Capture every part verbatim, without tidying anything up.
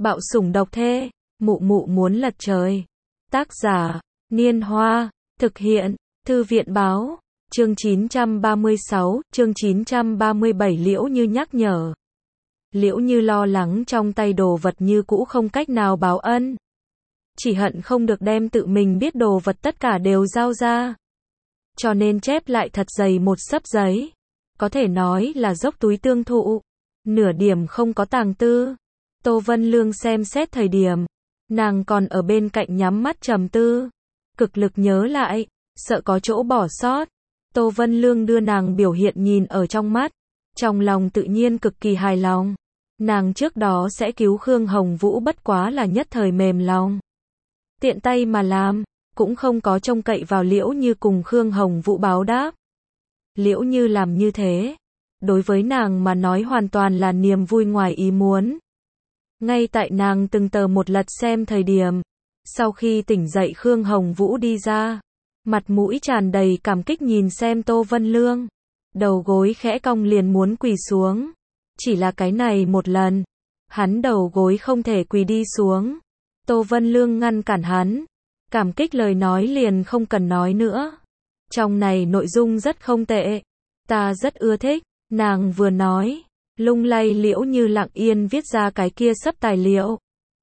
Bạo sủng độc thê, mụ mụ muốn lật trời. Tác giả, Niên Hoa, thực hiện, Thư viện báo, chương chín trăm ba mươi sáu, chương chín trăm ba mươi bảy Liễu Như nhắc nhở. Liễu Như lo lắng trong tay đồ vật như cũ không cách nào báo ân. Chỉ hận không được đem tự mình biết đồ vật tất cả đều giao ra. Cho nên chép lại thật dày một xấp giấy. Có thể nói là dốc túi tương thụ. Nửa điểm không có tàng tư. Tô Vân Lương xem xét thời điểm. Nàng còn ở bên cạnh nhắm mắt trầm tư. Cực lực nhớ lại. Sợ có chỗ bỏ sót. Tô Vân Lương đưa nàng biểu hiện nhìn ở trong mắt. Trong lòng tự nhiên cực kỳ hài lòng. Nàng trước đó sẽ cứu Khương Hồng Vũ bất quá là nhất thời mềm lòng. Tiện tay mà làm. Cũng không có trông cậy vào Liễu Như cùng Khương Hồng Vũ báo đáp. Liễu Như làm như thế. Đối với nàng mà nói hoàn toàn là niềm vui ngoài ý muốn. Ngay tại nàng từng tờ một lật xem thời điểm. Sau khi tỉnh dậy Khương Hồng Vũ đi ra. Mặt mũi tràn đầy cảm kích nhìn xem Tô Vân Lương. Đầu gối khẽ cong liền muốn quỳ xuống. Chỉ là cái này một lần. Hắn đầu gối không thể quỳ đi xuống. Tô Vân Lương ngăn cản hắn. Cảm kích lời nói liền không cần nói nữa. Trong này nội dung rất không tệ. Ta rất ưa thích. Nàng vừa nói. Lung lay Liễu Như lặng yên viết ra cái kia sấp tài liệu.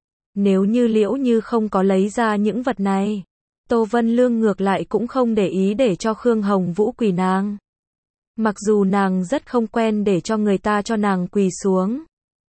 Nếu như Liễu Như không có lấy ra những vật này. Tô Vân Lương ngược lại cũng không để ý để cho Khương Hồng Vũ quỳ nàng. Mặc dù nàng rất không quen để cho người ta cho nàng quỳ xuống.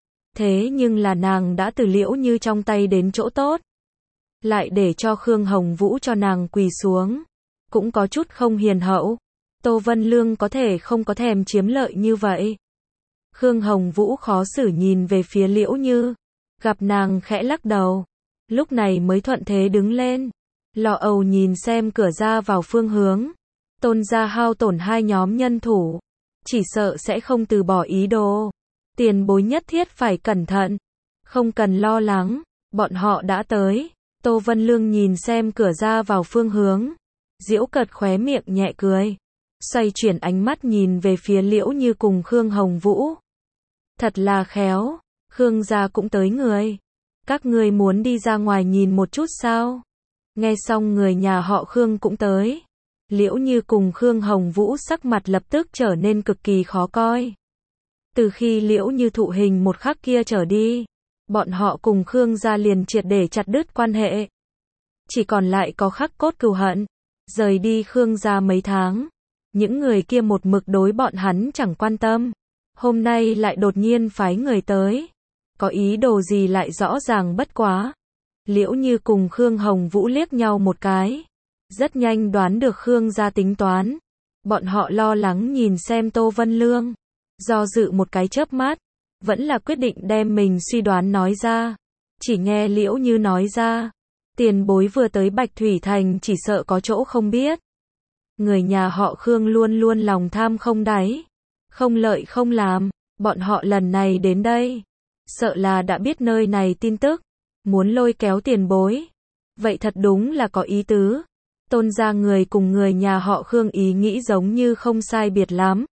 Thế nhưng là nàng đã từ Liễu Như trong tay đến chỗ tốt. Lại để cho Khương Hồng Vũ cho nàng quỳ xuống. Cũng có chút không hiền hậu. Tô Vân Lương có thể không có thèm chiếm lợi như vậy. Khương Hồng Vũ khó xử nhìn về phía Liễu Như. Gặp nàng khẽ lắc đầu. Lúc này mới thuận thế đứng lên. Lo âu nhìn xem cửa ra vào phương hướng. Tôn gia hao tổn hai nhóm nhân thủ. Chỉ sợ sẽ không từ bỏ ý đồ. Tiền bối nhất thiết phải cẩn thận. Không cần lo lắng. Bọn họ đã tới. Tô Vân Lương nhìn xem cửa ra vào phương hướng. Giễu cợt khóe miệng nhẹ cười. Xoay chuyển ánh mắt nhìn về phía Liễu Như cùng Khương Hồng Vũ. Thật là khéo. Khương gia cũng tới người. Các ngươi muốn đi ra ngoài nhìn một chút sao? Nghe xong người nhà họ Khương cũng tới. Liễu Như cùng Khương Hồng Vũ sắc mặt lập tức trở nên cực kỳ khó coi. Từ khi Liễu Như thụ hình một khắc kia trở đi. Bọn họ cùng Khương gia liền triệt để chặt đứt quan hệ. Chỉ còn lại có khắc cốt cừu hận. Rời đi Khương gia mấy tháng. Những người kia một mực đối bọn hắn chẳng quan tâm. Hôm nay lại đột nhiên phái người tới. Có ý đồ gì lại rõ ràng bất quá. Liễu Như cùng Khương Hồng Vũ liếc nhau một cái. Rất nhanh đoán được Khương gia tính toán. Bọn họ lo lắng nhìn xem Tô Vân Lương. Do dự một cái chớp mắt. Vẫn là quyết định đem mình suy đoán nói ra. Chỉ nghe Liễu Như nói ra. Tiền bối vừa tới Bạch Thủy Thành chỉ sợ có chỗ không biết. Người nhà họ Khương luôn luôn lòng tham không đáy. Không lợi không làm. Bọn họ lần này đến đây. Sợ là đã biết nơi này tin tức. Muốn lôi kéo tiền bối. Vậy thật đúng là có ý tứ. Tôn gia người cùng người nhà họ Khương ý nghĩ giống như không sai biệt lắm.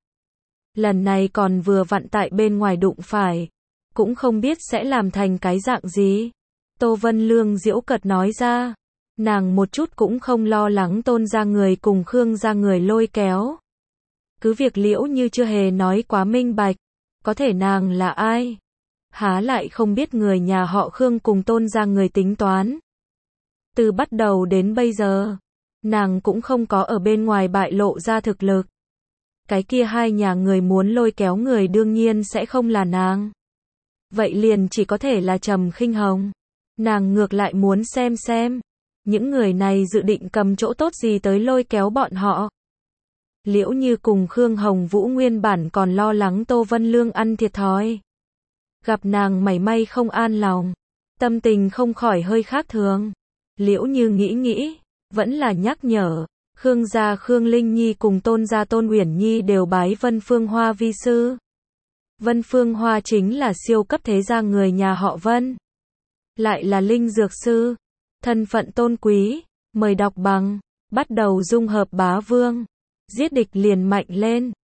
Lần này còn vừa vặn tại bên ngoài đụng phải. Cũng không biết sẽ làm thành cái dạng gì. Tô Vân Lương giễu cợt nói ra. Nàng một chút cũng không lo lắng Tôn gia người cùng Khương gia người lôi kéo. Cứ việc Liễu Như chưa hề nói quá minh bạch. Có thể nàng là ai? Há lại không biết người nhà họ Khương cùng Tôn gia người tính toán. Từ bắt đầu đến bây giờ. Nàng cũng không có ở bên ngoài bại lộ ra thực lực. Cái kia hai nhà người muốn lôi kéo người đương nhiên sẽ không là nàng. Vậy liền chỉ có thể là Trầm Khinh Hồng. Nàng ngược lại muốn xem xem. Những người này dự định cầm chỗ tốt gì tới lôi kéo bọn họ. Liễu Như cùng Khương Hồng Vũ nguyên bản còn lo lắng Tô Vân Lương ăn thiệt thòi. Gặp nàng mảy may không an lòng. Tâm tình không khỏi hơi khác thường. Liễu Như nghĩ nghĩ. Vẫn là nhắc nhở. Khương gia Khương Linh Nhi cùng Tôn gia Tôn Uyển Nhi đều bái Vân Phương Hoa vi sư. Vân Phương Hoa chính là siêu cấp thế gia người nhà họ Vân. Lại là linh dược sư. Thân phận tôn quý. Mời đọc bằng. Bắt đầu dung hợp bá vương. Giết địch liền mạnh lên.